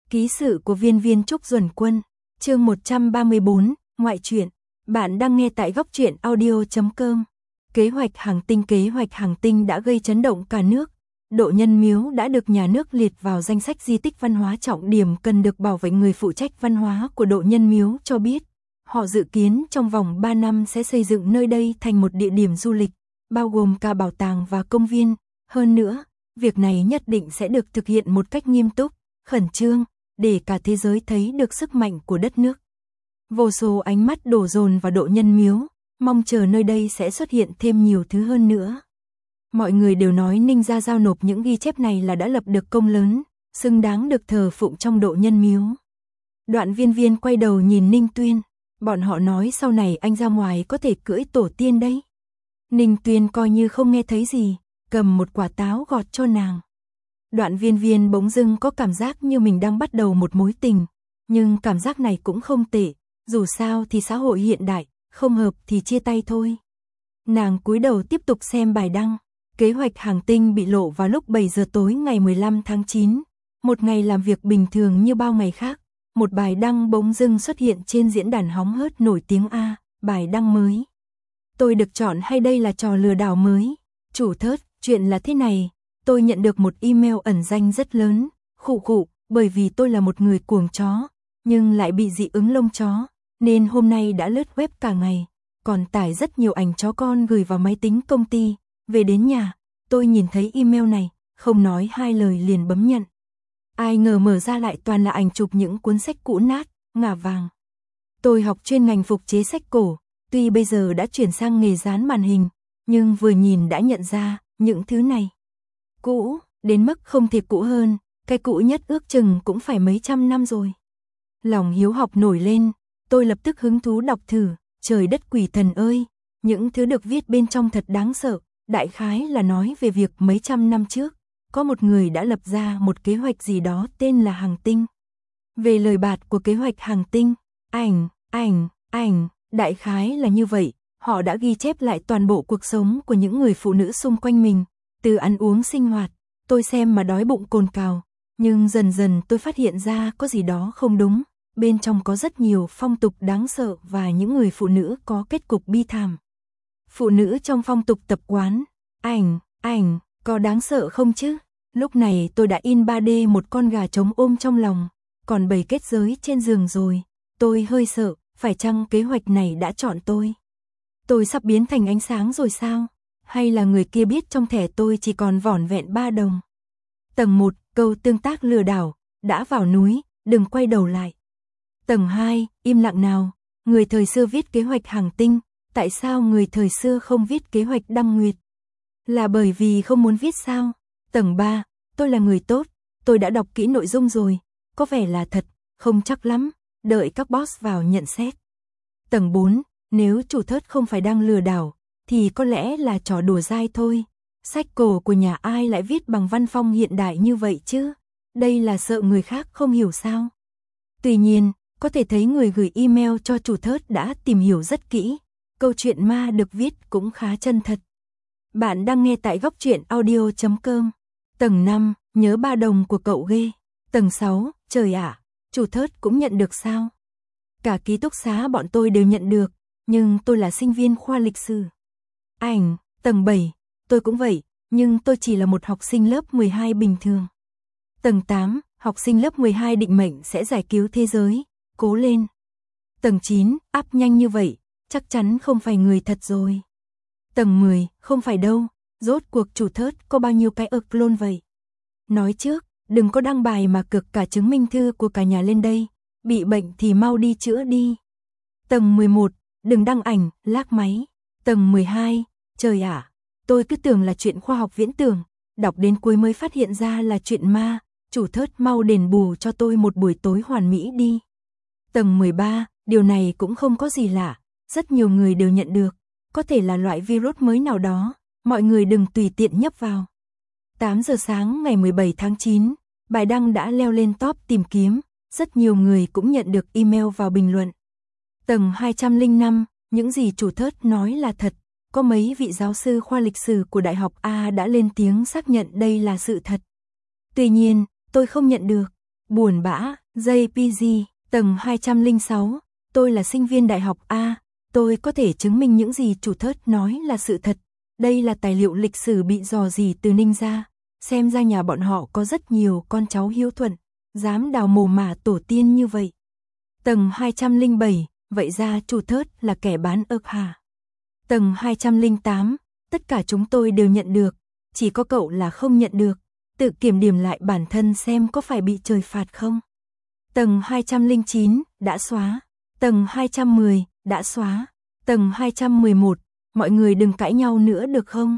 Ký sự của viên viên Trúc Duẩn Quân, chương 134, ngoại truyện. Bạn đang nghe tại góc truyện audio.com. Kế hoạch hàng tinh đã gây chấn động cả nước. Độ Nhân Miếu đã được nhà nước liệt vào danh sách di tích văn hóa trọng điểm cần được bảo vệ. Người phụ trách văn hóa của Độ Nhân Miếu cho biết, họ dự kiến trong vòng 3 năm sẽ xây dựng nơi đây thành một địa điểm du lịch, bao gồm cả bảo tàng và công viên. Hơn nữa, việc này nhất định sẽ được thực hiện một cách nghiêm túc, khẩn trương, để cả thế giới thấy được sức mạnh của đất nước. Vô số ánh mắt đổ dồn vào Độ Nhân Miếu, mong chờ nơi đây sẽ xuất hiện thêm nhiều thứ hơn nữa. Mọi người đều nói Ninh Gia giao nộp những ghi chép này là đã lập được công lớn, xứng đáng được thờ phụng trong Độ Nhân Miếu. Đoạn viên viên quay đầu nhìn Ninh Tuyên, bọn họ nói sau này anh ra ngoài có thể cưỡi tổ tiên đấy. Ninh Tuyên coi như không nghe thấy gì, cầm một quả táo gọt cho nàng. Đoạn viên viên bỗng dưng có cảm giác như mình đang bắt đầu một mối tình, nhưng cảm giác này cũng không tệ, dù sao thì xã hội hiện đại, không hợp thì chia tay thôi. Nàng cúi đầu tiếp tục xem bài đăng, kế hoạch hàng tinh bị lộ vào lúc 7 giờ tối ngày 15 tháng 9, một ngày làm việc bình thường như bao ngày khác, một bài đăng bỗng dưng xuất hiện trên diễn đàn hóng hớt nổi tiếng A, bài đăng mới. Tôi được chọn hay đây là trò lừa đảo mới? Chủ Thớt, chuyện là thế này. Tôi nhận được một email ẩn danh rất lớn, bởi vì tôi là một người cuồng chó, nhưng lại bị dị ứng lông chó, nên hôm nay đã lướt web cả ngày, còn tải rất nhiều ảnh chó con gửi vào máy tính công ty. Về đến nhà, tôi nhìn thấy email này, không nói hai lời liền bấm nhận. Ai ngờ mở ra lại toàn là ảnh chụp những cuốn sách cũ nát, ngả vàng. Tôi học chuyên ngành phục chế sách cổ, tuy bây giờ đã chuyển sang nghề dán màn hình, nhưng vừa nhìn đã nhận ra, những thứ này cũ, đến mức không thể cũ hơn, cái cũ nhất ước chừng cũng phải mấy trăm năm rồi. Lòng hiếu học nổi lên, tôi lập tức hứng thú đọc thử, trời đất quỷ thần ơi, những thứ được viết bên trong thật đáng sợ, đại khái là nói về việc mấy trăm năm trước, có một người đã lập ra một kế hoạch gì đó tên là hàng tinh. Về lời bạt của kế hoạch hàng tinh, ảnh, đại khái là như vậy, họ đã ghi chép lại toàn bộ cuộc sống của những người phụ nữ xung quanh mình. Từ ăn uống sinh hoạt, tôi xem mà đói bụng cồn cào, nhưng dần dần tôi phát hiện ra có gì đó không đúng, bên trong có rất nhiều phong tục đáng sợ và những người phụ nữ có kết cục bi thảm. Phụ nữ trong phong tục tập quán, ảnh, có đáng sợ không chứ? Lúc này tôi đã in 3D một con gà trống ôm trong lòng, còn bầy kết giới trên giường rồi, tôi hơi sợ, phải chăng kế hoạch này đã chọn tôi? Tôi sắp biến thành ánh sáng rồi sao? Hay là người kia biết trong thẻ tôi chỉ còn vỏn vẹn 3 đồng. Tầng 1, câu tương tác lừa đảo, đã vào núi, đừng quay đầu lại. Tầng 2, im lặng nào, người thời xưa viết kế hoạch hàng tinh, tại sao người thời xưa không viết kế hoạch đăng nguyệt? Là bởi vì không muốn viết sao? Tầng 3, tôi là người tốt, tôi đã đọc kỹ nội dung rồi, có vẻ là thật, không chắc lắm, đợi các boss vào nhận xét. Tầng 4, nếu chủ Thớt không phải đang lừa đảo, thì có lẽ là trò đùa dai thôi. Sách cổ của nhà ai lại viết bằng văn phong hiện đại như vậy chứ? Đây là sợ người khác không hiểu sao? Tuy nhiên, có thể thấy người gửi email cho chủ Thớt đã tìm hiểu rất kỹ. Câu chuyện ma được viết cũng khá chân thật. Bạn đang nghe tại góc truyện audio.com. Tầng 5, nhớ 3 đồng của cậu ghê. Tầng 6, trời ạ, chủ Thớt cũng nhận được sao? Cả ký túc xá bọn tôi đều nhận được, nhưng tôi là sinh viên khoa lịch sử. Ảnh, tầng 7, tôi cũng vậy, nhưng tôi chỉ là một học sinh lớp 12 bình thường. Tầng 8, học sinh lớp 12 định mệnh sẽ giải cứu thế giới, cố lên. Tầng 9, áp nhanh như vậy, chắc chắn không phải người thật rồi. Tầng 10, không phải đâu, rốt cuộc chủ Thớt có bao nhiêu cái clone vậy? Nói trước, đừng có đăng bài mà cực cả chứng minh thư của cả nhà lên đây, bị bệnh thì mau đi chữa đi. Tầng 11, đừng đăng ảnh, lác máy. Tầng 12, trời ạ, tôi cứ tưởng là chuyện khoa học viễn tưởng, đọc đến cuối mới phát hiện ra là chuyện ma, chủ Thớt mau đền bù cho tôi một buổi tối hoàn mỹ đi. Tầng 13, điều này cũng không có gì lạ, rất nhiều người đều nhận được, có thể là loại virus mới nào đó, mọi người đừng tùy tiện nhấp vào. 8 giờ sáng ngày 17 tháng 9, bài đăng đã leo lên top tìm kiếm, rất nhiều người cũng nhận được email vào bình luận. Tầng 205, những gì chủ Thớt nói là thật, có mấy vị giáo sư khoa lịch sử của Đại học A đã lên tiếng xác nhận đây là sự thật. Tuy nhiên, tôi không nhận được, Buồn bã, JPG, tầng 206, tôi là sinh viên đại học A, tôi có thể chứng minh những gì chủ thớt nói là sự thật. Đây là tài liệu lịch sử bị rò rỉ từ Ninh ra, xem ra nhà bọn họ có rất nhiều con cháu hiếu thuận, dám đào mồ mả tổ tiên như vậy. Tầng 207, vậy ra chủ thớt là kẻ bán ức hả? Tầng 208, tất cả chúng tôi đều nhận được, chỉ có cậu là không nhận được, tự kiểm điểm lại bản thân xem có phải bị trời phạt không. Tầng 209, đã xóa. Tầng 210, đã xóa. Tầng 211, mọi người đừng cãi nhau nữa được không?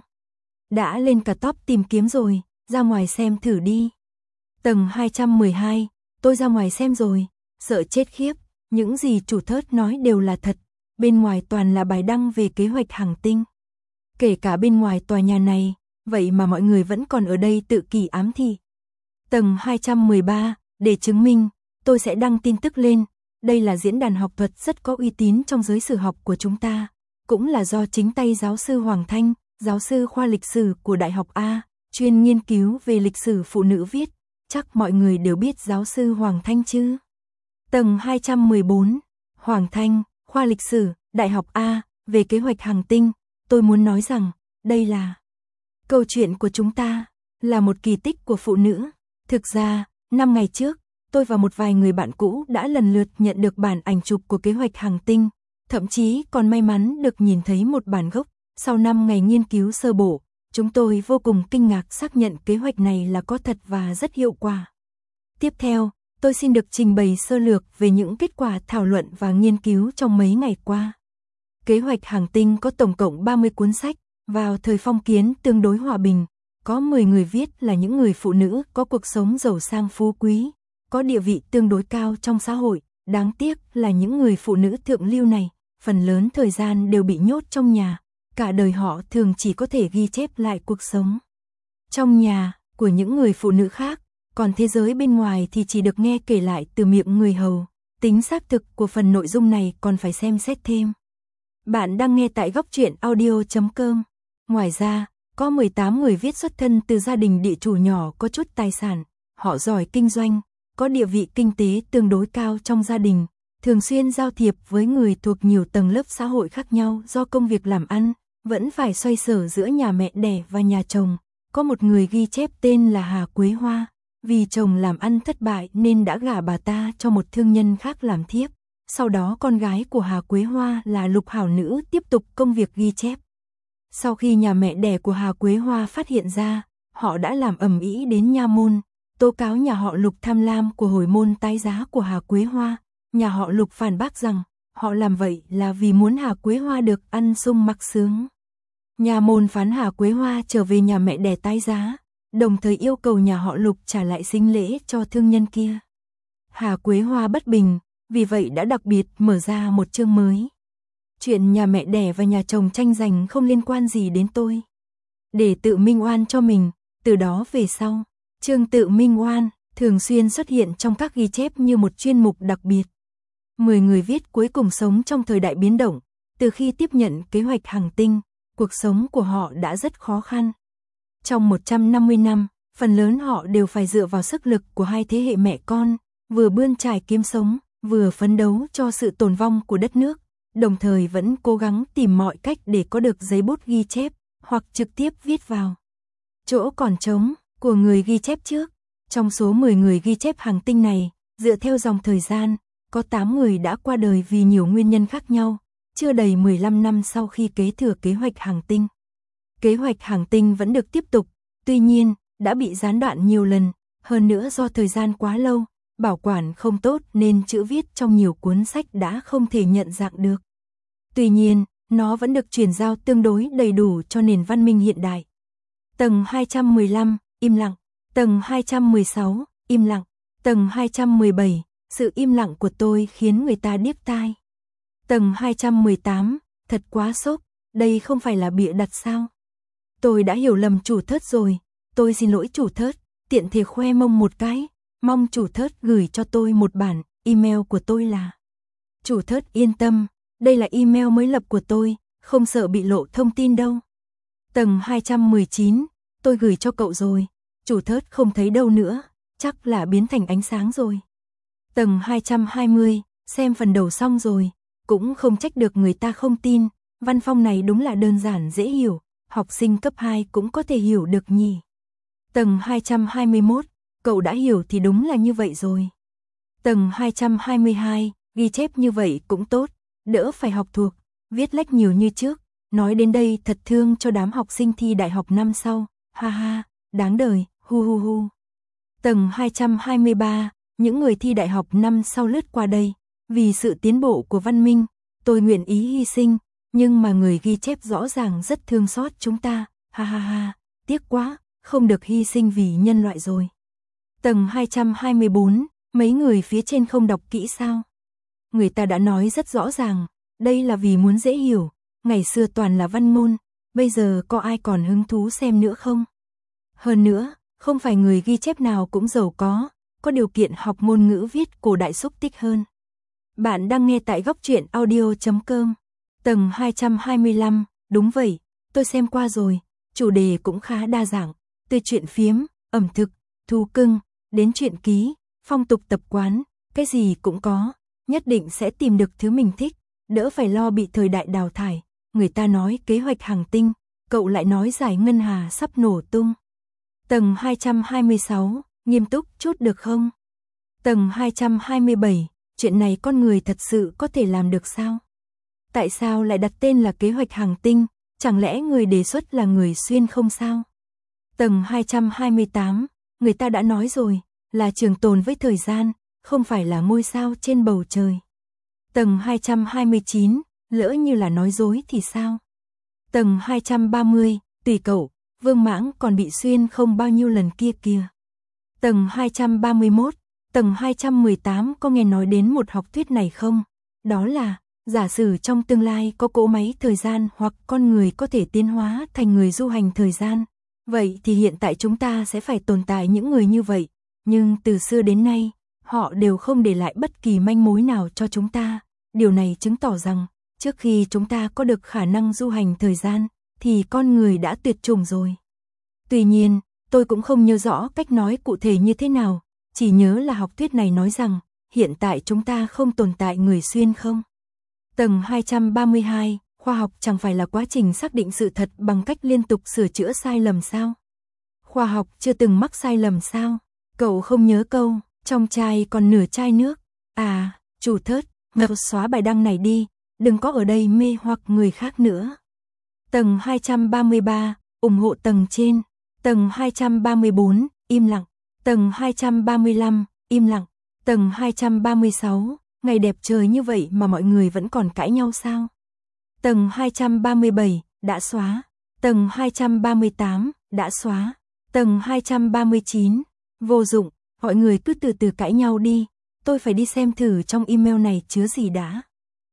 Đã lên cả top tìm kiếm rồi, ra ngoài xem thử đi. Tầng 212, tôi ra ngoài xem rồi, sợ chết khiếp, những gì chủ thớt nói đều là thật, bên ngoài toàn là bài đăng về kế hoạch hàng tinh. Kể cả bên ngoài tòa nhà này, vậy mà mọi người vẫn còn ở đây tự kỷ ám thị. Tầng 213, để chứng minh, tôi sẽ đăng tin tức lên, đây là diễn đàn học thuật rất có uy tín trong giới sử học của chúng ta, cũng là do chính tay giáo sư Hoàng Thanh, giáo sư khoa lịch sử của Đại học A, chuyên nghiên cứu về lịch sử phụ nữ viết, chắc mọi người đều biết giáo sư Hoàng Thanh chứ. Tầng 214, Hoàng Thanh, khoa lịch sử, Đại học A, về kế hoạch hàng tinh, tôi muốn nói rằng, đây là câu chuyện của chúng ta, là một kỳ tích của phụ nữ. Thực ra, 5 ngày trước, tôi và một vài người bạn cũ đã lần lượt nhận được bản ảnh chụp của kế hoạch hàng tinh, thậm chí còn may mắn được nhìn thấy một bản gốc. Sau 5 ngày nghiên cứu sơ bộ, chúng tôi vô cùng kinh ngạc xác nhận kế hoạch này là có thật và rất hiệu quả. Tiếp theo, tôi xin được trình bày sơ lược về những kết quả thảo luận và nghiên cứu trong mấy ngày qua. Kế hoạch hàng tinh có tổng cộng 30 cuốn sách, vào thời phong kiến tương đối hòa bình, có 10 người viết là những người phụ nữ có cuộc sống giàu sang phú quý, có địa vị tương đối cao trong xã hội, đáng tiếc là những người phụ nữ thượng lưu này, phần lớn thời gian đều bị nhốt trong nhà, cả đời họ thường chỉ có thể ghi chép lại cuộc sống trong nhà của những người phụ nữ khác, còn thế giới bên ngoài thì chỉ được nghe kể lại từ miệng người hầu. Tính xác thực của phần nội dung này còn phải xem xét thêm. Bạn đang nghe tại góc truyện audio.com. Ngoài ra, có 18 người viết xuất thân từ gia đình địa chủ nhỏ có chút tài sản, họ giỏi kinh doanh, có địa vị kinh tế tương đối cao trong gia đình, thường xuyên giao thiệp với người thuộc nhiều tầng lớp xã hội khác nhau do công việc làm ăn, vẫn phải xoay sở giữa nhà mẹ đẻ và nhà chồng. Có một người ghi chép tên là Hà Quế Hoa, vì chồng làm ăn thất bại nên đã gả bà ta cho một thương nhân khác làm thiếp. Sau đó con gái của Hà Quế Hoa là Lục Hảo Nữ tiếp tục công việc ghi chép. Sau khi nhà mẹ đẻ của Hà Quế Hoa phát hiện ra, họ đã làm ầm ĩ đến nha môn, tố cáo nhà họ Lục tham lam của hồi môn tái giá của Hà Quế Hoa. Nhà họ Lục phản bác rằng, họ làm vậy là vì muốn Hà Quế Hoa được ăn sung mặc sướng. Nhà môn phán Hà Quế Hoa trở về nhà mẹ đẻ tái giá, đồng thời yêu cầu nhà họ Lục trả lại sính lễ cho thương nhân kia. Hà Quế Hoa bất bình, vì vậy đã đặc biệt mở ra một chương mới. Chuyện nhà mẹ đẻ và nhà chồng tranh giành không liên quan gì đến tôi. Để tự minh oan cho mình, từ đó về sau, chương tự minh oan thường xuyên xuất hiện trong các ghi chép như một chuyên mục đặc biệt. 10 người viết cuối cùng sống trong thời đại biến động, từ khi tiếp nhận kế hoạch hàng tinh, cuộc sống của họ đã rất khó khăn. Trong 150 năm, phần lớn họ đều phải dựa vào sức lực của hai thế hệ mẹ con, vừa bươn trải kiếm sống, vừa phấn đấu cho sự tồn vong của đất nước, đồng thời vẫn cố gắng tìm mọi cách để có được giấy bút ghi chép, hoặc trực tiếp viết vào chỗ còn trống của người ghi chép trước. Trong số 10 người ghi chép hàng tinh này, dựa theo dòng thời gian, có 8 người đã qua đời vì nhiều nguyên nhân khác nhau, chưa đầy 15 năm sau khi kế thừa kế hoạch hàng tinh. Kế hoạch hàng tinh vẫn được tiếp tục, tuy nhiên, đã bị gián đoạn nhiều lần, hơn nữa do thời gian quá lâu, bảo quản không tốt nên chữ viết trong nhiều cuốn sách đã không thể nhận dạng được. Tuy nhiên, nó vẫn được truyền giao tương đối đầy đủ cho nền văn minh hiện đại. Tầng 215, im lặng. Tầng 216, im lặng. Tầng 217, sự im lặng của tôi khiến người ta điếc tai. Tầng 218, thật quá sốc, đây không phải là bịa đặt sao? Tôi đã hiểu lầm chủ thớt rồi, tôi xin lỗi chủ thớt, tiện thể khoe mông một cái, mong chủ thớt gửi cho tôi một bản, email của tôi là. Chủ thớt yên tâm, đây là email mới lập của tôi, không sợ bị lộ thông tin đâu. Tầng 219, tôi gửi cho cậu rồi, chủ thớt không thấy đâu nữa, chắc là biến thành ánh sáng rồi. Tầng 220, xem phần đầu xong rồi, cũng không trách được người ta không tin, văn phong này đúng là đơn giản dễ hiểu, học sinh cấp 2 cũng có thể hiểu được nhỉ. Tầng 221, cậu đã hiểu thì đúng là như vậy rồi. Tầng 222, ghi chép như vậy cũng tốt, đỡ phải học thuộc, viết lách nhiều như trước. Nói đến đây thật thương cho đám học sinh thi đại học năm sau, ha ha, đáng đời, hu hu hu. Tầng 223, những người thi đại học năm sau lướt qua đây, vì sự tiến bộ của văn minh, tôi nguyện ý hy sinh, nhưng mà người ghi chép rõ ràng rất thương xót chúng ta, ha ha ha, tiếc quá, không được hy sinh vì nhân loại rồi. Tầng 224, mấy người phía trên không đọc kỹ sao? Người ta đã nói rất rõ ràng, đây là vì muốn dễ hiểu, ngày xưa toàn là văn môn, bây giờ có ai còn hứng thú xem nữa không? Hơn nữa, không phải người ghi chép nào cũng giàu có điều kiện học ngôn ngữ viết cổ đại xúc tích hơn. Bạn đang nghe tại góc truyện audio.com. Tầng 225, đúng vậy, tôi xem qua rồi, chủ đề cũng khá đa dạng, từ chuyện phiếm, ẩm thực, thú cưng, đến chuyện ký, phong tục tập quán, cái gì cũng có, nhất định sẽ tìm được thứ mình thích, đỡ phải lo bị thời đại đào thải. Người ta nói kế hoạch hàng tinh, cậu lại nói giải ngân hà sắp nổ tung. Tầng 226, nghiêm túc chút được không? Tầng 227, chuyện này con người thật sự có thể làm được sao? Tại sao lại đặt tên là kế hoạch hàng tinh, chẳng lẽ người đề xuất là người xuyên không sao? Tầng 228, người ta đã nói rồi, là trường tồn với thời gian, không phải là ngôi sao trên bầu trời. Tầng 229, lỡ như là nói dối thì sao? Tầng 230, tùy cậu, Vương Mãng còn bị xuyên không bao nhiêu lần kia kìa. Tầng 231, tầng 218 có nghe nói đến một học thuyết này không? Đó là, giả sử trong tương lai có cỗ máy thời gian hoặc con người có thể tiến hóa thành người du hành thời gian. Vậy thì hiện tại chúng ta sẽ phải tồn tại những người như vậy. Nhưng từ xưa đến nay, họ đều không để lại bất kỳ manh mối nào cho chúng ta. Điều này chứng tỏ rằng, trước khi chúng ta có được khả năng du hành thời gian, thì con người đã tuyệt chủng rồi. Tuy nhiên, tôi cũng không nhớ rõ cách nói cụ thể như thế nào, chỉ nhớ là học thuyết này nói rằng, hiện tại chúng ta không tồn tại người xuyên không. Tầng 232, khoa học chẳng phải là quá trình xác định sự thật bằng cách liên tục sửa chữa sai lầm sao? Khoa học chưa từng mắc sai lầm sao? Cậu không nhớ câu, trong chai còn nửa chai nước. À, chủ thớt, ngập xóa bài đăng này đi, đừng có ở đây mê hoặc người khác nữa. Tầng 233, ủng hộ tầng trên. Tầng 234, im lặng. Tầng 235, im lặng. Tầng 236, ngày đẹp trời như vậy mà mọi người vẫn còn cãi nhau sao? Tầng 237, đã xóa. Tầng 238, đã xóa. Tầng 239, vô dụng, mọi người cứ từ từ cãi nhau đi. Tôi phải đi xem thử trong email này chứa gì đã.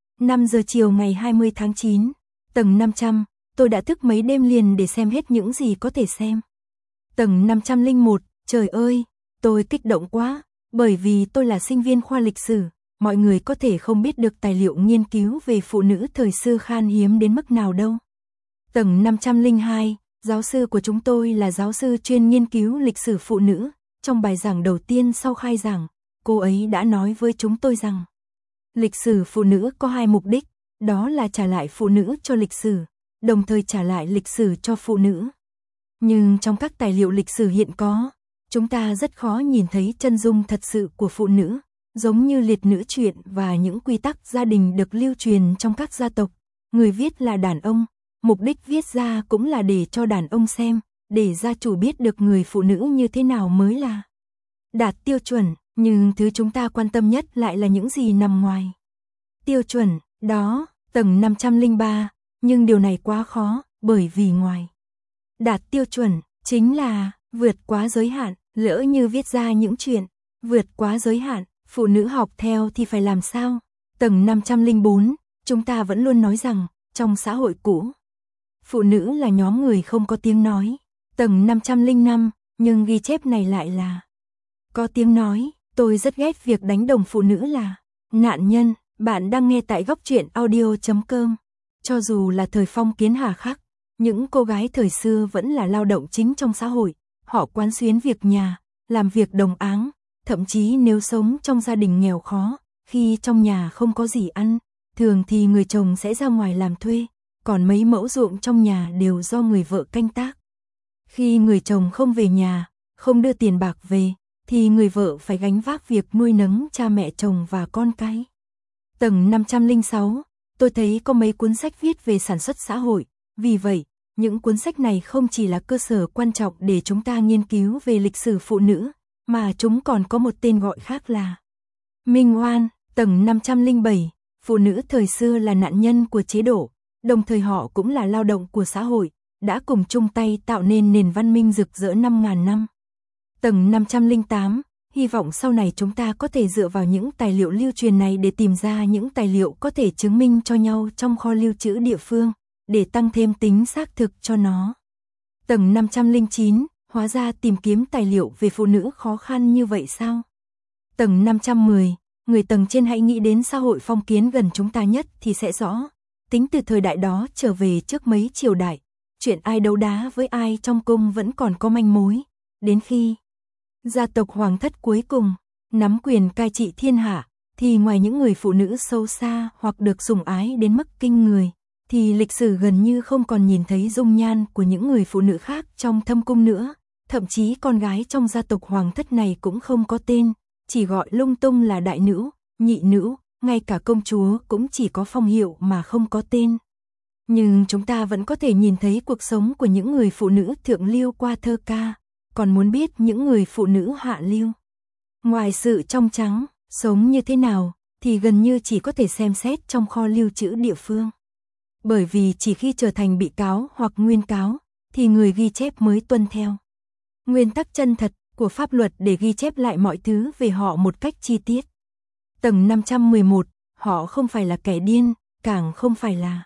5 giờ chiều ngày 20 tháng 9, tầng 500, tôi đã thức mấy đêm liền để xem hết những gì có thể xem. Tầng 501, trời ơi, tôi kích động quá, bởi vì tôi là sinh viên khoa lịch sử, mọi người có thể không biết được tài liệu nghiên cứu về phụ nữ thời xưa khan hiếm đến mức nào đâu. Tầng 502, giáo sư của chúng tôi là giáo sư chuyên nghiên cứu lịch sử phụ nữ, trong bài giảng đầu tiên sau khai giảng, cô ấy đã nói với chúng tôi rằng lịch sử phụ nữ có hai mục đích, đó là trả lại phụ nữ cho lịch sử, đồng thời trả lại lịch sử cho phụ nữ. Nhưng trong các tài liệu lịch sử hiện có, chúng ta rất khó nhìn thấy chân dung thật sự của phụ nữ, giống như liệt nữ truyện và những quy tắc gia đình được lưu truyền trong các gia tộc. Người viết là đàn ông, mục đích viết ra cũng là để cho đàn ông xem, để gia chủ biết được người phụ nữ như thế nào mới là đạt tiêu chuẩn, nhưng thứ chúng ta quan tâm nhất lại là những gì nằm ngoài tiêu chuẩn, đó, tầng 503, nhưng điều này quá khó, bởi vì ngoài đạt tiêu chuẩn, chính là vượt quá giới hạn, lỡ như viết ra những chuyện vượt quá giới hạn, phụ nữ học theo thì phải làm sao? Tầng 504, chúng ta vẫn luôn nói rằng, trong xã hội cũ, phụ nữ là nhóm người không có tiếng nói. Tầng 505, nhưng ghi chép này lại là có tiếng nói. Tôi rất ghét việc đánh đồng phụ nữ là nạn nhân. Bạn đang nghe tại góc truyện audio.com. Cho dù là thời phong kiến hà khắc, những cô gái thời xưa vẫn là lao động chính trong xã hội. Họ quán xuyến việc nhà, làm việc đồng áng, thậm chí nếu sống trong gia đình nghèo khó, khi trong nhà không có gì ăn, thường thì người chồng sẽ ra ngoài làm thuê, còn mấy mẫu ruộng trong nhà đều do người vợ canh tác. Khi người chồng không về nhà, không đưa tiền bạc về, thì người vợ phải gánh vác việc nuôi nấng cha mẹ chồng và con cái. Tầng 506, tôi thấy có mấy cuốn sách viết về sản xuất xã hội, vì vậy, những cuốn sách này không chỉ là cơ sở quan trọng để chúng ta nghiên cứu về lịch sử phụ nữ, mà chúng còn có một tên gọi khác là Minh Oan. Tầng 507, phụ nữ thời xưa là nạn nhân của chế độ, đồng thời họ cũng là lao động của xã hội, đã cùng chung tay tạo nên nền văn minh rực rỡ 5.000 năm. Tầng 508, hy vọng sau này chúng ta có thể dựa vào những tài liệu lưu truyền này để tìm ra những tài liệu có thể chứng minh cho nhau trong kho lưu trữ địa phương, để tăng thêm tính xác thực cho nó. Tầng 509, hóa ra tìm kiếm tài liệu về phụ nữ khó khăn như vậy sao? Tầng 510, người tầng trên hãy nghĩ đến xã hội phong kiến gần chúng ta nhất thì sẽ rõ. Tính từ thời đại đó trở về trước mấy triều đại, chuyện ai đấu đá với ai trong cung vẫn còn có manh mối. Đến khi gia tộc hoàng thất cuối cùng nắm quyền cai trị thiên hạ, thì ngoài những người phụ nữ xấu xa hoặc được sủng ái đến mức kinh người, thì lịch sử gần như không còn nhìn thấy dung nhan của những người phụ nữ khác trong thâm cung nữa. Thậm chí con gái trong gia tộc hoàng thất này cũng không có tên, chỉ gọi lung tung là đại nữ, nhị nữ, ngay cả công chúa cũng chỉ có phong hiệu mà không có tên. Nhưng chúng ta vẫn có thể nhìn thấy cuộc sống của những người phụ nữ thượng lưu qua thơ ca, còn muốn biết những người phụ nữ hạ lưu, ngoài sự trong trắng, sống như thế nào, thì gần như chỉ có thể xem xét trong kho lưu trữ địa phương. Bởi vì chỉ khi trở thành bị cáo hoặc nguyên cáo, thì người ghi chép mới tuân theo nguyên tắc chân thật của pháp luật để ghi chép lại mọi thứ về họ một cách chi tiết. Tầng 511, họ không phải là kẻ điên, càng không phải là.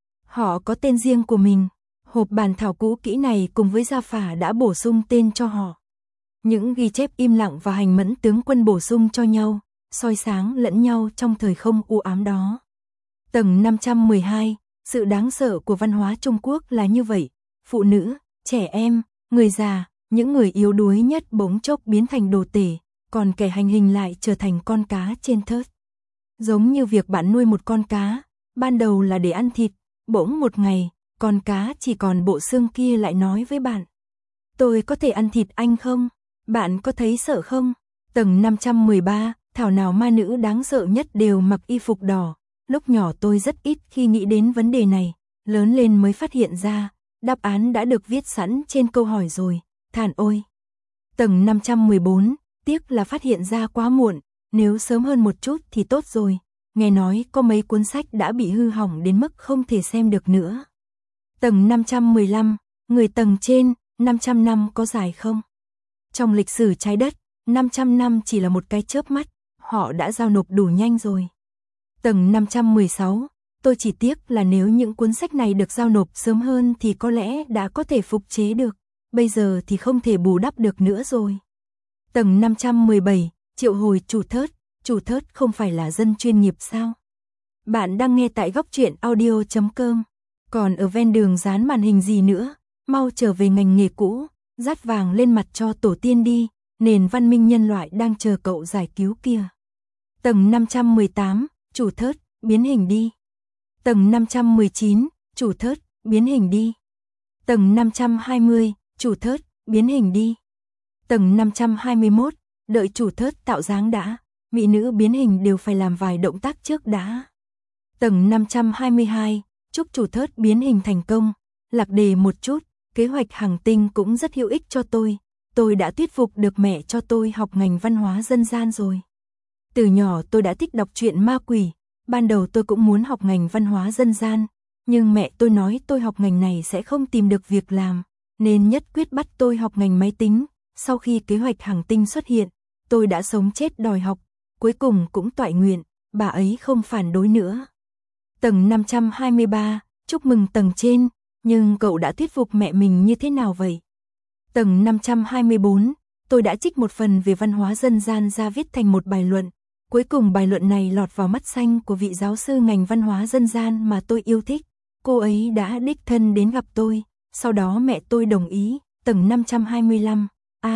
Họ có tên riêng của mình. Hộp bản thảo cũ kỹ này cùng với gia phả đã bổ sung tên cho họ. Những ghi chép im lặng và hành mẫn tướng quân bổ sung cho nhau, soi sáng lẫn nhau trong thời không u ám đó. Tầng 512, sự đáng sợ của văn hóa Trung Quốc là như vậy. Phụ nữ, trẻ em, người già, những người yếu đuối nhất bỗng chốc biến thành đồ tể, còn kẻ hành hình lại trở thành con cá trên thớt. Giống như việc bạn nuôi một con cá, ban đầu là để ăn thịt, bỗng một ngày, con cá chỉ còn bộ xương kia lại nói với bạn: tôi có thể ăn thịt anh không? Bạn có thấy sợ không? Tầng 513, thảo nào ma nữ đáng sợ nhất đều mặc y phục đỏ. Lúc nhỏ tôi rất ít khi nghĩ đến vấn đề này, lớn lên mới phát hiện ra, đáp án đã được viết sẵn trên câu hỏi rồi, thản ôi. Tầng 514, tiếc là phát hiện ra quá muộn, nếu sớm hơn một chút thì tốt rồi, nghe nói có mấy cuốn sách đã bị hư hỏng đến mức không thể xem được nữa. Tầng 515, người tầng trên, 500 năm có dài không? Trong lịch sử trái đất, 500 năm chỉ là một cái chớp mắt, họ đã giao nộp đủ nhanh rồi. Tầng 516, tôi chỉ tiếc là nếu những cuốn sách này được giao nộp sớm hơn thì có lẽ đã có thể phục chế được, bây giờ thì không thể bù đắp được nữa rồi. Tầng 517, triệu hồi chủ thớt không phải là dân chuyên nghiệp sao? Bạn đang nghe tại góc truyện audio.com, còn ở ven đường dán màn hình gì nữa, mau trở về ngành nghề cũ, dát vàng lên mặt cho tổ tiên đi, nền văn minh nhân loại đang chờ cậu giải cứu kìa. Tầng 518, chủ thớt, biến hình đi. Tầng 519, chủ thớt, biến hình đi. Tầng 520, chủ thớt, biến hình đi. Tầng 521, đợi chủ thớt tạo dáng đã, mỹ nữ biến hình đều phải làm vài động tác trước đã. Tầng 522, chúc chủ thớt biến hình thành công, lạc đề một chút, kế hoạch hành tinh cũng rất hữu ích cho tôi đã thuyết phục được mẹ cho tôi học ngành văn hóa dân gian rồi. Từ nhỏ tôi đã thích đọc truyện ma quỷ, ban đầu tôi cũng muốn học ngành văn hóa dân gian, nhưng mẹ tôi nói tôi học ngành này sẽ không tìm được việc làm, nên nhất quyết bắt tôi học ngành máy tính. Sau khi kế hoạch hành tinh xuất hiện, tôi đã sống chết đòi học, cuối cùng cũng toại nguyện, bà ấy không phản đối nữa. Tầng 523, chúc mừng tầng trên, nhưng cậu đã thuyết phục mẹ mình như thế nào vậy? Tầng 524, tôi đã trích một phần về văn hóa dân gian ra viết thành một bài luận. Cuối cùng bài luận này lọt vào mắt xanh của vị giáo sư ngành văn hóa dân gian mà tôi yêu thích. Cô ấy đã đích thân đến gặp tôi, sau đó mẹ tôi đồng ý. Tầng 525,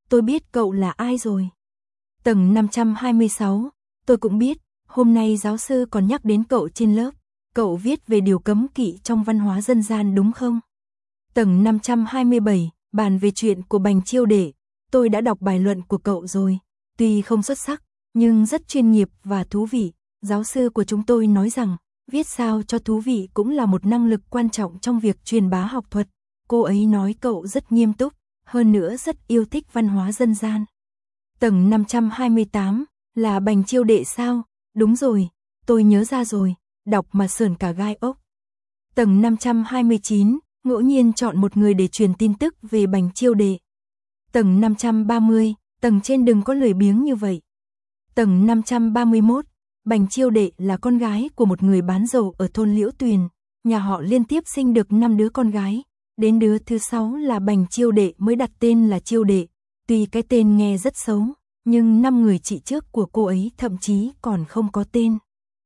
tôi biết cậu là ai rồi. Tầng 526, tôi cũng biết, hôm nay giáo sư còn nhắc đến cậu trên lớp, cậu viết về điều cấm kỵ trong văn hóa dân gian đúng không? Tầng 527, bàn về chuyện của Bành Chiêu Đệ, tôi đã đọc bài luận của cậu rồi, tuy không xuất sắc, nhưng rất chuyên nghiệp và thú vị. Giáo sư của chúng tôi nói rằng, viết sao cho thú vị cũng là một năng lực quan trọng trong việc truyền bá học thuật. Cô ấy nói cậu rất nghiêm túc, hơn nữa rất yêu thích văn hóa dân gian. Tầng 528, là Bành Chiêu Đệ sao? Đúng rồi, tôi nhớ ra rồi, đọc mà sởn cả gai ốc. Tầng 529, ngẫu nhiên chọn một người để truyền tin tức về Bành Chiêu Đệ. Tầng 530, tầng trên đừng có lười biếng như vậy. Tầng 531, Bành Chiêu Đệ là con gái của một người bán dầu ở thôn Liễu Tuyền, nhà họ liên tiếp sinh được 5 đứa con gái, đến đứa thứ 6 là Bành Chiêu Đệ mới đặt tên là Chiêu Đệ, tuy cái tên nghe rất xấu, nhưng 5 người chị trước của cô ấy thậm chí còn không có tên.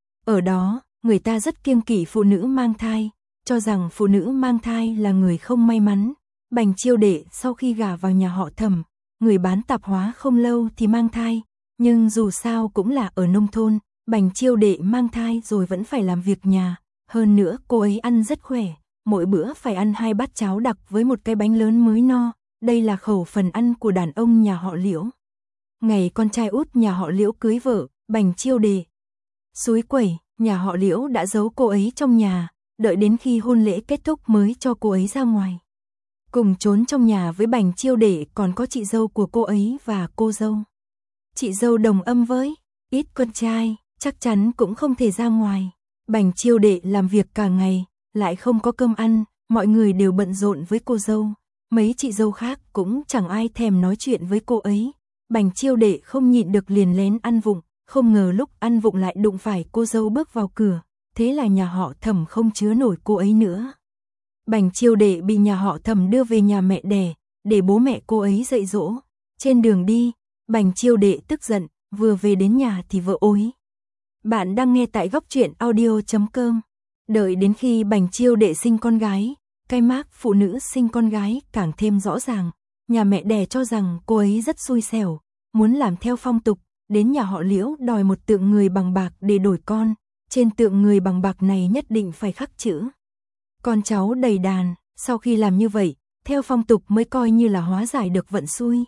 Ở đó, người ta rất kiêng kỵ phụ nữ mang thai, cho rằng phụ nữ mang thai là người không may mắn. Bành Chiêu Đệ sau khi gả vào nhà họ Thẩm, người bán tạp hóa không lâu thì mang thai, nhưng dù sao cũng là ở nông thôn, Bành Chiêu Đệ mang thai rồi vẫn phải làm việc nhà, hơn nữa cô ấy ăn rất khỏe, mỗi bữa phải ăn 2 bát cháo đặc với một cái bánh lớn mới no, đây là khẩu phần ăn của đàn ông nhà họ Liễu. Ngày con trai út nhà họ Liễu cưới vợ, Bành Chiêu Đệ xúi quẩy, nhà họ Liễu đã giấu cô ấy trong nhà, đợi đến khi hôn lễ kết thúc mới cho cô ấy ra ngoài. Cùng trốn trong nhà với Bành Chiêu Đệ còn có chị dâu của cô ấy và cô dâu. Chị dâu đồng âm với, ít con trai, chắc chắn cũng không thể ra ngoài. Bành Chiêu Đệ làm việc cả ngày, lại không có cơm ăn, mọi người đều bận rộn với cô dâu. Mấy chị dâu khác cũng chẳng ai thèm nói chuyện với cô ấy. Bành Chiêu Đệ không nhịn được liền lén ăn vụng, không ngờ lúc ăn vụng lại đụng phải cô dâu bước vào cửa, thế là nhà họ Thẩm không chứa nổi cô ấy nữa. Bành Chiêu Đệ bị nhà họ Thẩm đưa về nhà mẹ đẻ, để bố mẹ cô ấy dạy dỗ. Trên đường đi, Bành Chiêu Đệ tức giận, vừa về đến nhà thì vợ ối. Bạn đang nghe tại góc truyện audio.com. Đợi đến khi Bành Chiêu Đệ sinh con gái, cái mác phụ nữ sinh con gái càng thêm rõ ràng. Nhà mẹ đẻ cho rằng cô ấy rất xui xẻo, muốn làm theo phong tục, đến nhà họ Liễu đòi một tượng người bằng bạc để đổi con. Trên tượng người bằng bạc này nhất định phải khắc chữ con cháu đầy đàn, sau khi làm như vậy, theo phong tục mới coi như là hóa giải được vận xui.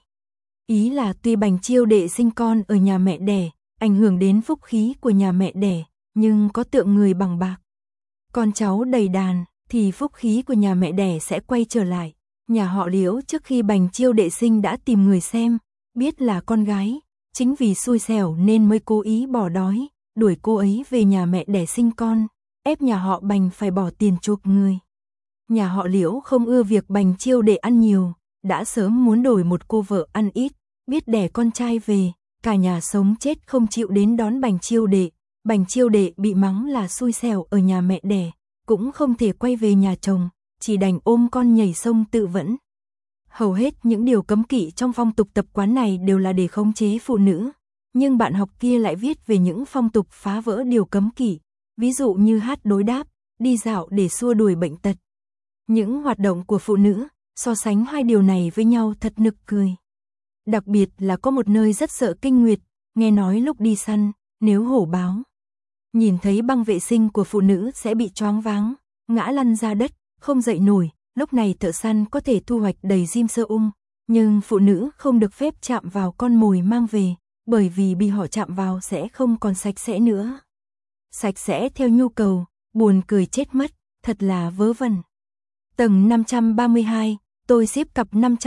Ý là tuy Bành Chiêu Đệ sinh con ở nhà mẹ đẻ, ảnh hưởng đến phúc khí của nhà mẹ đẻ, nhưng có tượng người bằng bạc, con cháu đầy đàn, thì phúc khí của nhà mẹ đẻ sẽ quay trở lại. Nhà họ Liễu trước khi Bành Chiêu Đệ sinh đã tìm người xem, biết là con gái, chính vì xui xẻo nên mới cố ý bỏ đói, đuổi cô ấy về nhà mẹ đẻ sinh con, ép nhà họ Bành phải bỏ tiền chuộc người. Nhà họ Liễu không ưa việc Bành Chiêu Đệ ăn nhiều, đã sớm muốn đổi một cô vợ ăn ít, biết đẻ con trai về, cả nhà sống chết không chịu đến đón Bành Chiêu Đệ. Bành Chiêu Đệ bị mắng là xui xẻo ở nhà mẹ đẻ, cũng không thể quay về nhà chồng, chỉ đành ôm con nhảy sông tự vẫn. Hầu hết những điều cấm kỵ trong phong tục tập quán này đều là để khống chế phụ nữ, nhưng bạn học kia lại viết về những phong tục phá vỡ điều cấm kỵ, ví dụ như hát đối đáp, đi dạo để xua đuổi bệnh tật. Những hoạt động của phụ nữ, so sánh hai điều này với nhau thật nực cười. Đặc biệt là có một nơi rất sợ kinh nguyệt, nghe nói lúc đi săn, nếu hổ báo nhìn thấy băng vệ sinh của phụ nữ sẽ bị choáng váng, ngã lăn ra đất, không dậy nổi. Lúc này thợ săn có thể thu hoạch đầy diêm sơ nhưng phụ nữ không được phép chạm vào con mồi mang về, bởi vì bị họ chạm vào sẽ không còn sạch sẽ nữa. Sạch sẽ theo nhu cầu, buồn cười chết mất, thật là vớ vẩn. Tầng 532, tôi xếp cặp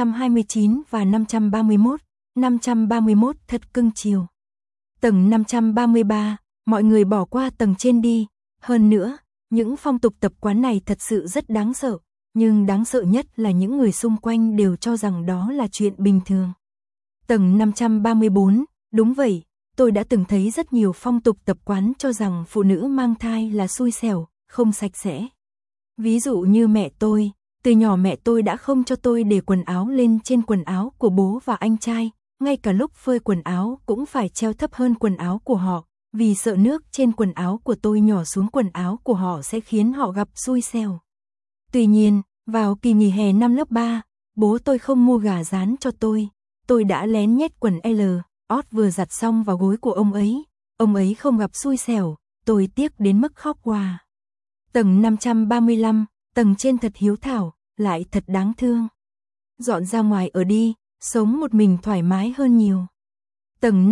529 và 531, 531 thật cưng chiều. Tầng 533, mọi người bỏ qua tầng trên đi, hơn nữa, những phong tục tập quán này thật sự rất đáng sợ. Nhưng đáng sợ nhất là những người xung quanh đều cho rằng đó là chuyện bình thường. Tầng 534, đúng vậy, tôi đã từng thấy rất nhiều phong tục tập quán cho rằng phụ nữ mang thai là xui xẻo, không sạch sẽ. Ví dụ như mẹ tôi, từ nhỏ mẹ tôi đã không cho tôi để quần áo lên trên quần áo của bố và anh trai, ngay cả lúc phơi quần áo cũng phải treo thấp hơn quần áo của họ, vì sợ nước trên quần áo của tôi nhỏ xuống quần áo của họ sẽ khiến họ gặp xui xẻo. Tuy nhiên, vào kỳ nghỉ hè năm lớp 3, bố tôi không mua gà rán cho tôi, tôi đã lén nhét quần L, ót vừa giặt xong vào gối của ông ấy không gặp xui xẻo, tôi tiếc đến mức khóc òa. Tầng 535, tầng trên thật hiếu thảo, lại thật đáng thương. Dọn ra ngoài ở đi, sống một mình thoải mái hơn nhiều. Tầng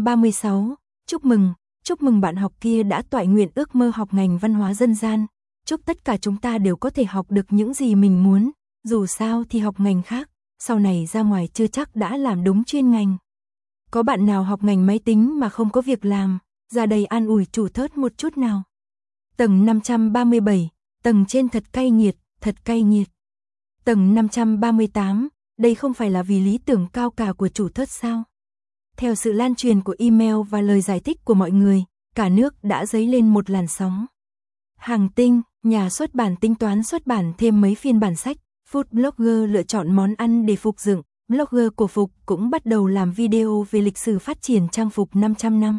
536, chúc mừng bạn học kia đã toại nguyện ước mơ học ngành văn hóa dân gian. Chúc tất cả chúng ta đều có thể học được những gì mình muốn, dù sao thì học ngành khác, sau này ra ngoài chưa chắc đã làm đúng chuyên ngành. Có bạn nào học ngành máy tính mà không có việc làm, ra đây an ủi chủ thớt một chút nào. Tầng 537, tầng trên thật cay nghiệt, thật cay nghiệt. Tầng 538, đây không phải là vì lý tưởng cao cả của chủ thớt sao? Theo sự lan truyền của email và lời giải thích của mọi người, cả nước đã dấy lên một làn sóng. Hằng Tinh, nhà xuất bản tính toán xuất bản thêm mấy phiên bản sách, food blogger lựa chọn món ăn để phục dựng, blogger cổ phục cũng bắt đầu làm video về lịch sử phát triển trang phục 500 năm.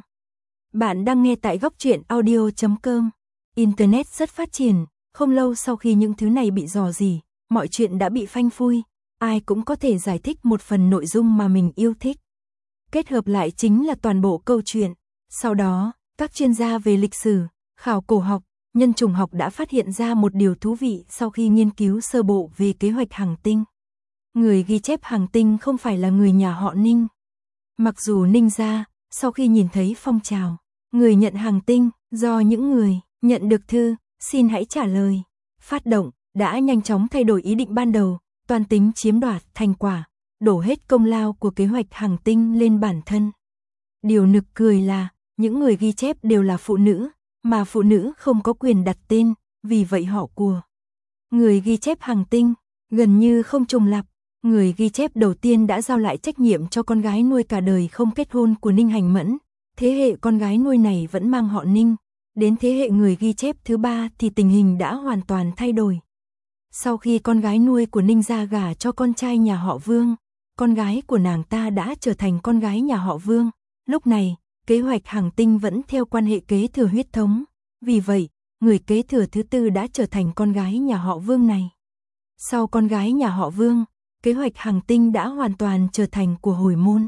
Bạn đang nghe tại góc truyện audio.com. Internet rất phát triển, không lâu sau khi những thứ này bị rò rỉ, mọi chuyện đã bị phanh phui, ai cũng có thể giải thích một phần nội dung mà mình yêu thích. Kết hợp lại chính là toàn bộ câu chuyện. Sau đó, các chuyên gia về lịch sử, khảo cổ học, nhân chủng học đã phát hiện ra một điều thú vị sau khi nghiên cứu sơ bộ về kế hoạch Hằng Tinh. Người ghi chép Hằng Tinh không phải là người nhà họ Ninh. Mặc dù Ninh gia, sau khi nhìn thấy phong trào, người nhận Hằng Tinh, do những người nhận được thư, xin hãy trả lời, phát động, đã nhanh chóng thay đổi ý định ban đầu, toàn tính chiếm đoạt thành quả, đổ hết công lao của kế hoạch Hằng Tinh lên bản thân. Điều nực cười là, những người ghi chép đều là phụ nữ, mà phụ nữ không có quyền đặt tên, vì vậy họ của người ghi chép Hằng Tinh gần như không trùng lặp. Người ghi chép đầu tiên đã giao lại trách nhiệm cho con gái nuôi cả đời không kết hôn của Ninh Hành Mẫn. Thế hệ con gái nuôi này vẫn mang họ Ninh. Đến thế hệ người ghi chép thứ ba thì tình hình đã hoàn toàn thay đổi. Sau khi con gái nuôi của Ninh gia gả cho con trai nhà họ Vương, con gái của nàng ta đã trở thành con gái nhà họ Vương. Lúc này, kế hoạch Hằng Tinh vẫn theo quan hệ kế thừa huyết thống. Vì vậy, người kế thừa thứ tư đã trở thành con gái nhà họ Vương này. Sau con gái nhà họ Vương, kế hoạch Hằng Tinh đã hoàn toàn trở thành của hồi môn.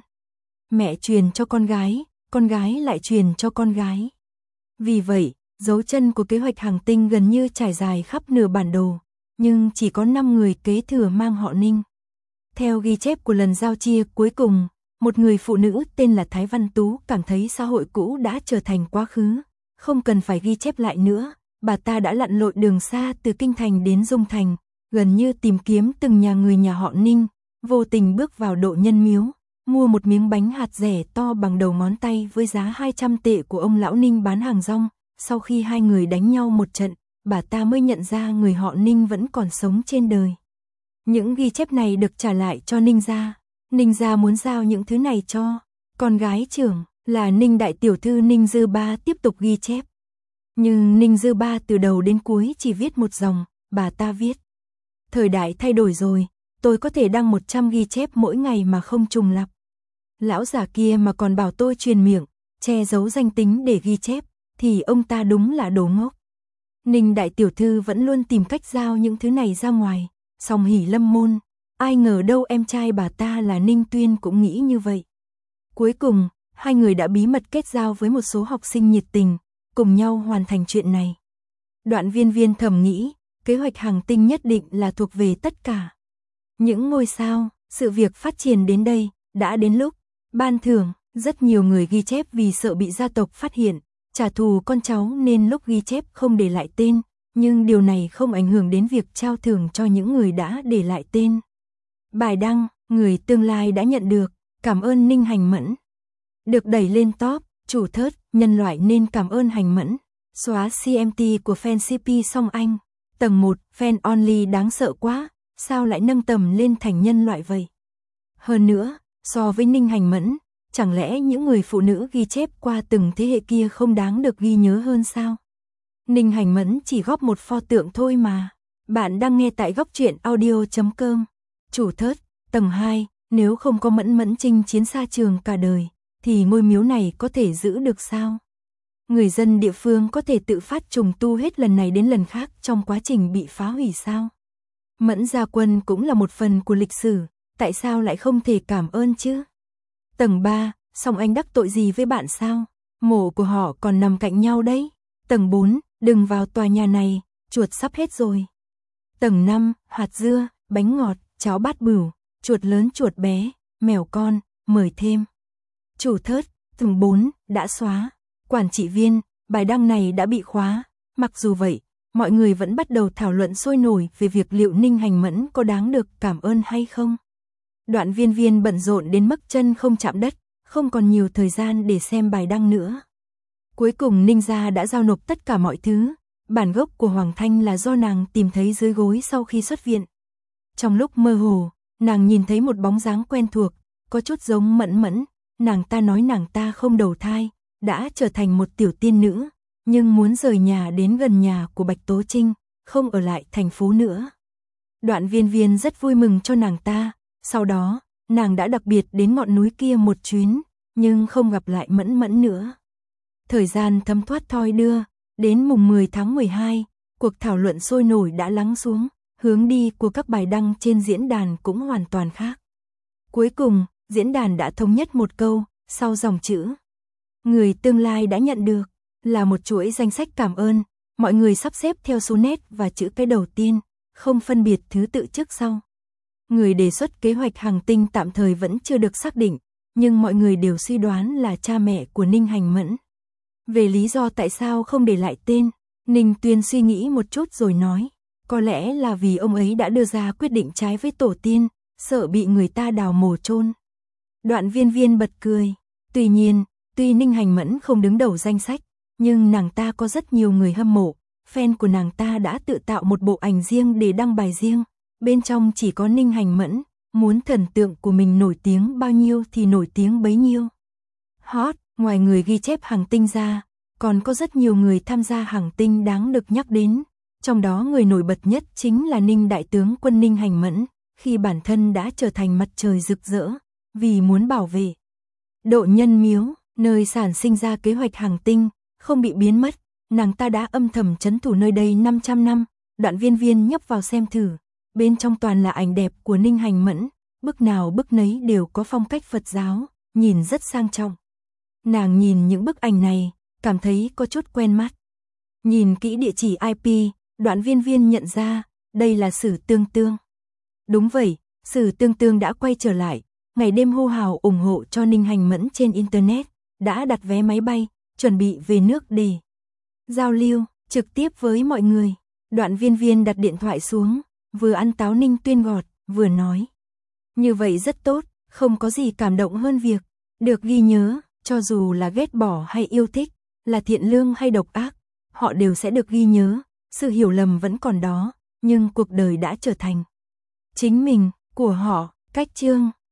Mẹ truyền cho con gái lại truyền cho con gái. Vì vậy, dấu chân của kế hoạch Hằng Tinh gần như trải dài khắp nửa bản đồ, nhưng chỉ có 5 người kế thừa mang họ Ninh. Theo ghi chép của lần giao chia cuối cùng, một người phụ nữ tên là Thái Văn Tú cảm thấy xã hội cũ đã trở thành quá khứ, không cần phải ghi chép lại nữa, bà ta đã lặn lội đường xa từ Kinh Thành đến Dung Thành, gần như tìm kiếm từng nhà người nhà họ Ninh, vô tình bước vào Độ Nhân Miếu, mua một miếng bánh hạt rẻ to bằng đầu ngón tay với giá 200 tệ của ông lão Ninh bán hàng rong. Sau khi hai người đánh nhau một trận, bà ta mới nhận ra người họ Ninh vẫn còn sống trên đời. Những ghi chép này được trả lại cho Ninh gia. Ninh gia muốn giao những thứ này cho con gái trưởng là Ninh đại tiểu thư Ninh Dư Ba tiếp tục ghi chép. Nhưng Ninh Dư Ba từ đầu đến cuối chỉ viết một dòng, bà ta viết: thời đại thay đổi rồi, tôi có thể đăng 100 ghi chép mỗi ngày mà không trùng lặp. Lão già kia mà còn bảo tôi truyền miệng, che giấu danh tính để ghi chép, thì ông ta đúng là đồ ngốc. Ninh đại tiểu thư vẫn luôn tìm cách giao những thứ này ra ngoài, song hỉ lâm môn, ai ngờ đâu em trai bà ta là Ninh Tuyên cũng nghĩ như vậy. Cuối cùng, hai người đã bí mật kết giao với một số học sinh nhiệt tình, cùng nhau hoàn thành chuyện này. Đoạn Viên thầm nghĩ, kế hoạch Hằng Tinh nhất định là thuộc về tất cả những ngôi sao. Sự việc phát triển đến đây, đã đến lúc ban thưởng. Rất nhiều người ghi chép vì sợ bị gia tộc phát hiện, trả thù con cháu nên lúc ghi chép không để lại tên, nhưng điều này không ảnh hưởng đến việc trao thưởng cho những người đã để lại tên. Bài đăng, người tương lai đã nhận được, cảm ơn Ninh Hành Mẫn. Được đẩy lên top, chủ thớt, nhân loại nên cảm ơn Hành Mẫn. Xóa CMT của fan CP Song Anh. Tầng 1, fan only đáng sợ quá, sao lại nâng tầm lên thành nhân loại vậy? Hơn nữa, so với Ninh Hành Mẫn, chẳng lẽ những người phụ nữ ghi chép qua từng thế hệ kia không đáng được ghi nhớ hơn sao? Ninh Hành Mẫn chỉ góp một pho tượng thôi mà. Bạn đang nghe tại góc truyện audio.com. Chủ thớt, tầng 2, nếu không có Mẫn chinh chiến xa trường cả đời, thì ngôi miếu này có thể giữ được sao? Người dân địa phương có thể tự phát trùng tu hết lần này đến lần khác trong quá trình bị phá hủy sao? Mẫn Gia Quân cũng là một phần của lịch sử, tại sao lại không thể cảm ơn chứ? Tầng 3, Song Anh đắc tội gì với bạn sao? Mộ của họ còn nằm cạnh nhau đấy. Tầng 4, đừng vào tòa nhà này, chuột sắp hết rồi. Tầng 5, hạt dưa, bánh ngọt, cháo bát bửu, chuột lớn chuột bé, mèo con, mời thêm. Chủ thớt, tầng 4, đã xóa. Quản trị viên, bài đăng này đã bị khóa. Mặc dù vậy, mọi người vẫn bắt đầu thảo luận sôi nổi về việc liệu Ninh Hành Mẫn có đáng được cảm ơn hay không. Đoạn Viên bận rộn đến mức chân không chạm đất, không còn nhiều thời gian để xem bài đăng nữa. Cuối cùng Ninh gia đã giao nộp tất cả mọi thứ. Bản gốc của Hoàng Thanh là do nàng tìm thấy dưới gối sau khi xuất viện. Trong lúc mơ hồ, nàng nhìn thấy một bóng dáng quen thuộc, có chút giống Mẫn Mẫn. Nàng ta nói nàng ta không đầu thai, đã trở thành một tiểu tiên nữ, nhưng muốn rời nhà đến gần nhà của Bạch Tố Trinh, không ở lại thành phố nữa. Đoạn Viên rất vui mừng cho nàng ta. Sau đó, nàng đã đặc biệt đến ngọn núi kia một chuyến, nhưng không gặp lại Mẫn Mẫn nữa. Thời gian thấm thoát thoi đưa, đến mùng 10 tháng 12, cuộc thảo luận sôi nổi đã lắng xuống, hướng đi của các bài đăng trên diễn đàn cũng hoàn toàn khác. Cuối cùng, diễn đàn đã thống nhất một câu, sau dòng chữ người tương lai đã nhận được, là một chuỗi danh sách cảm ơn, mọi người sắp xếp theo số nét và chữ cái đầu tiên, không phân biệt thứ tự trước sau. Người đề xuất kế hoạch hành tinh tạm thời vẫn chưa được xác định, nhưng mọi người đều suy đoán là cha mẹ của Ninh Hành Mẫn. Về lý do tại sao không để lại tên, Ninh Tuyên suy nghĩ một chút rồi nói, có lẽ là vì ông ấy đã đưa ra quyết định trái với tổ tiên, sợ bị người ta đào mồ chôn. Đoạn Viên bật cười, tuy nhiên, tuy Ninh Hành Mẫn không đứng đầu danh sách, nhưng nàng ta có rất nhiều người hâm mộ, fan của nàng ta đã tự tạo một bộ ảnh riêng để đăng bài riêng, bên trong chỉ có Ninh Hành Mẫn, muốn thần tượng của mình nổi tiếng bao nhiêu thì nổi tiếng bấy nhiêu. Hot, ngoài người ghi chép hành tinh ra, còn có rất nhiều người tham gia hành tinh đáng được nhắc đến, trong đó người nổi bật nhất chính là Ninh Đại tướng quân Ninh Hành Mẫn, khi bản thân đã trở thành mặt trời rực rỡ, vì muốn bảo vệ Độ Nhân Miếu, nơi sản sinh ra kế hoạch hành tinh, không bị biến mất, nàng ta đã âm thầm trấn thủ nơi đây 500 năm, Đoạn Viên nhấp vào xem thử, bên trong toàn là ảnh đẹp của Ninh Hành Mẫn, bức nào bức nấy đều có phong cách Phật giáo, nhìn rất sang trọng. Nàng nhìn những bức ảnh này, cảm thấy có chút quen mắt. Nhìn kỹ địa chỉ IP, Đoạn Viên nhận ra, đây là Sử Tương Tương. Đúng vậy, Sử Tương Tương đã quay trở lại, ngày đêm hô hào ủng hộ cho Ninh Hành Mẫn trên Internet, đã đặt vé máy bay, chuẩn bị về nước để giao lưu, trực tiếp với mọi người. Đoạn Viên đặt điện thoại xuống, vừa ăn táo Ninh Tuyên gọt, vừa nói. Như vậy rất tốt, không có gì cảm động hơn việc được ghi nhớ, cho dù là ghét bỏ hay yêu thích, là thiện lương hay độc ác, họ đều sẽ được ghi nhớ, sự hiểu lầm vẫn còn đó, nhưng cuộc đời đã trở thành chính mình, của họ. Cách chương